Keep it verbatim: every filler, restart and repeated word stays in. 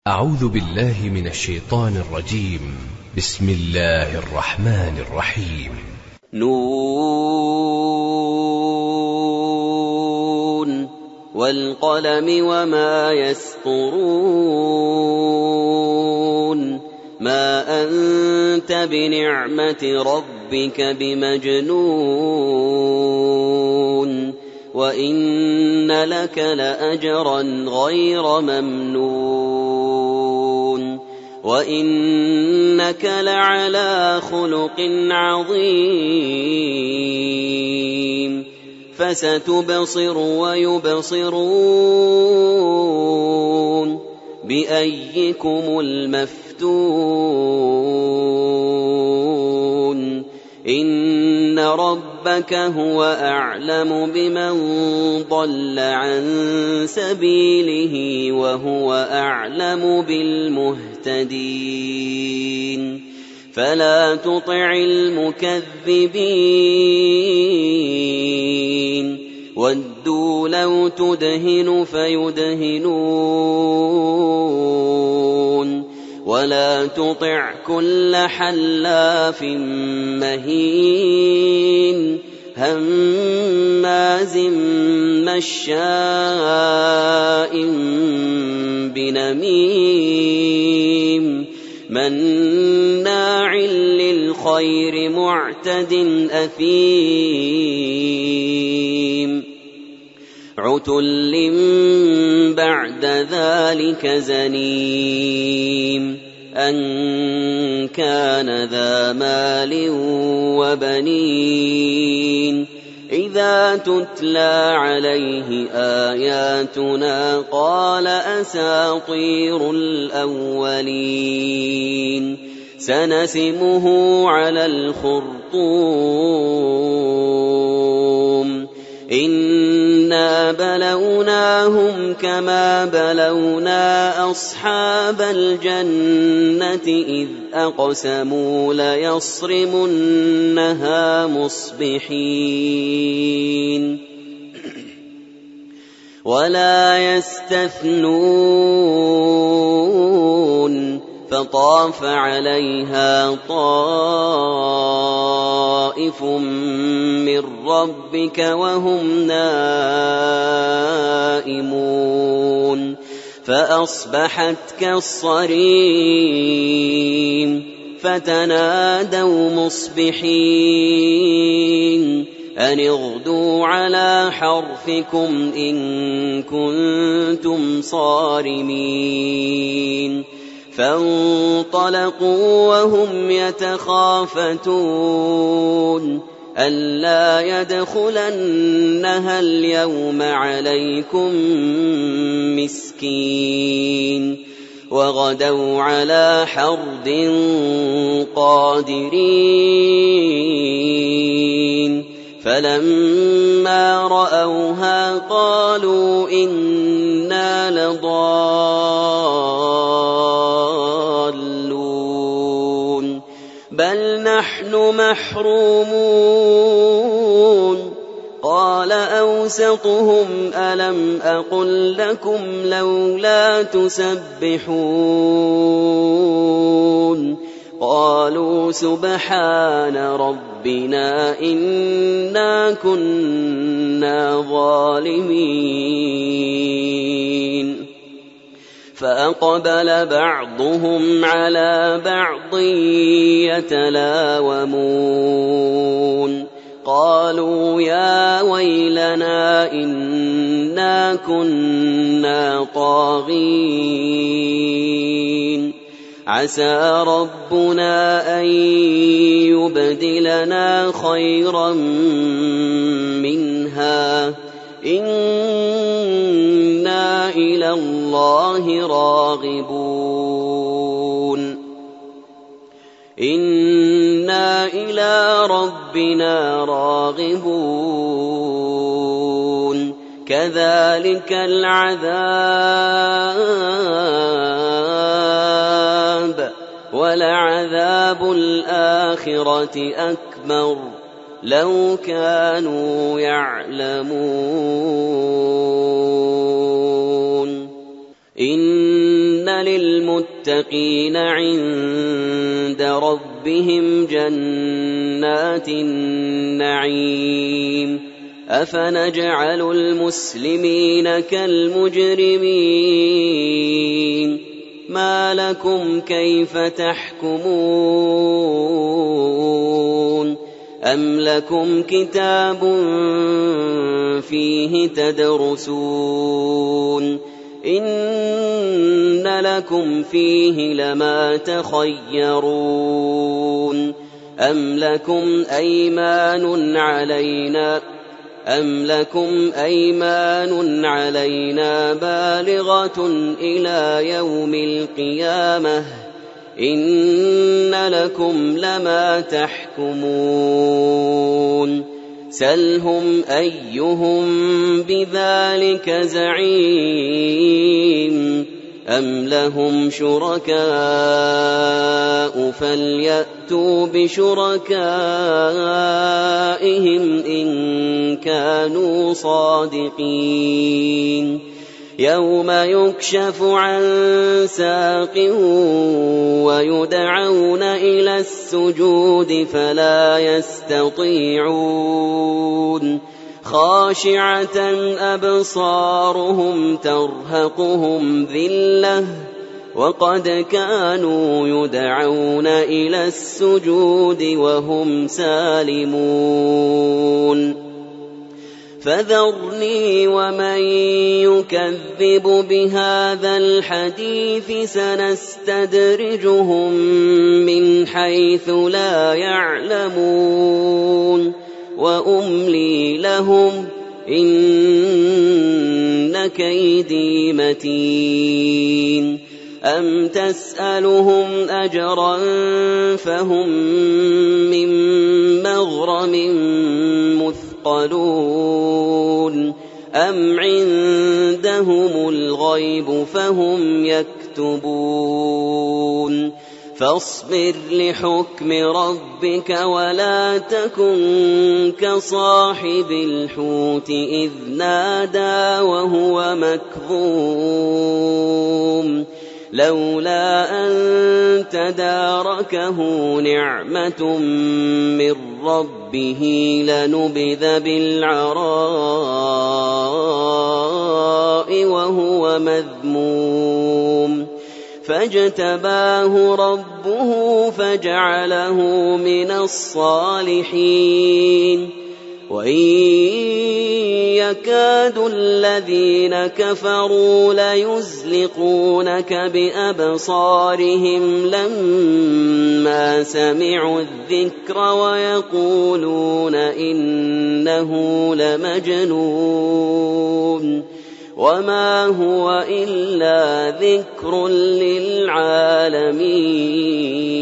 أعوذ بالله من الشيطان الرجيم. بسم الله الرحمن الرحيم. نون والقلم وما يسطرون ما أنت بنعمة ربك بمجنون وإن لك لأجرا غير ممنون وإنك لعلى خلق عظيم فستبصر ويبصرون بأيكم المفتون إن ربك هو أعلم بمن ضل عن سبيله وهو أعلم بالمهتدين فلا تطع المكذبين ودوا لو تدهن فيدهنون ولا تطع كل حلاف مهين هماز مشاء بنميم مناع للخير معتد أثيم عتل بعد ذلك زنيم أن كان ذا مال وبنين إذا تتلى عليه آياتنا قال أساطير الأولين سنسمه على الخرطوم إنا بلوناهم كما بلونا أصحاب الجنة إذ أقسموا ليصرمنها مصبحين ولا يستثنون فطاف عليها طائف من ربك وهم نائمون فأصبحت كالصريم فتنادوا مصبحين أن اغدوا على حرثكم إن كنتم صارمين فانطلقوا وهم يتخافتون ألا يدخلنها اليوم عليكم مسكين وغدوا على حرد قادرين فلما رأوها قالوا إنا لضالون بل نحن محرومون قال أوسطهم ألم أقل لكم لولا تسبحون قالوا سبحان ربنا إنا كنا ظالمين فأقبل بعضهم على بعض يتلاومون قالوا يا ويلنا إنا كنا طاغين عسى ربنا أن يبدلنا خيرا منها إنا إلى الله راغبون إنا إلى ربنا راغبون كذلك العذاب ولعذاب الآخرة أكبر لو كانوا يعلمون إن للمتقين عند ربهم جنات النعيم أفنجعل المسلمين كالمجرمين ما لكم كيف تحكمون أم لكم كتاب فيه تدرسون إن لكم فيه لما تخيرون أم لكم أيمان علينا أم لكم أيمان علينا بالغة إلى يوم القيامة إن لكم لما تحكمون سلهم أيهم بذلك زعيم أم لهم شركاء فليأتوا بشركائهم إن كانوا صادقين يوم يكشف عن ساق ويدعون إلى السجود فلا يستطيعون خاشعة أبصارهم ترهقهم ذلة وقد كانوا يدعون إلى السجود وهم سالمون فذرني ومن يكذب بهذا الحديث سنستدرجهم من حيث لا يعلمون وأملي لهم إن كيدي متين أم تسألهم أجرا فهم من مغرم مثقلون أم عندهم الغيب فهم يكتبون فاصبر لحكم ربك ولا تكن كصاحب الحوت إذ نادى وهو مكظوم لولا أن تداركه نعمة من ربه لنبذ بالعراء وهو مذموم فاجتباه ربه فجعله من الصالحين وإن يكاد الذين كفروا ليزلقونك بأبصارهم لما سمعوا الذكر ويقولون إنه لمجنون وما هو إلا ذكر للعالمين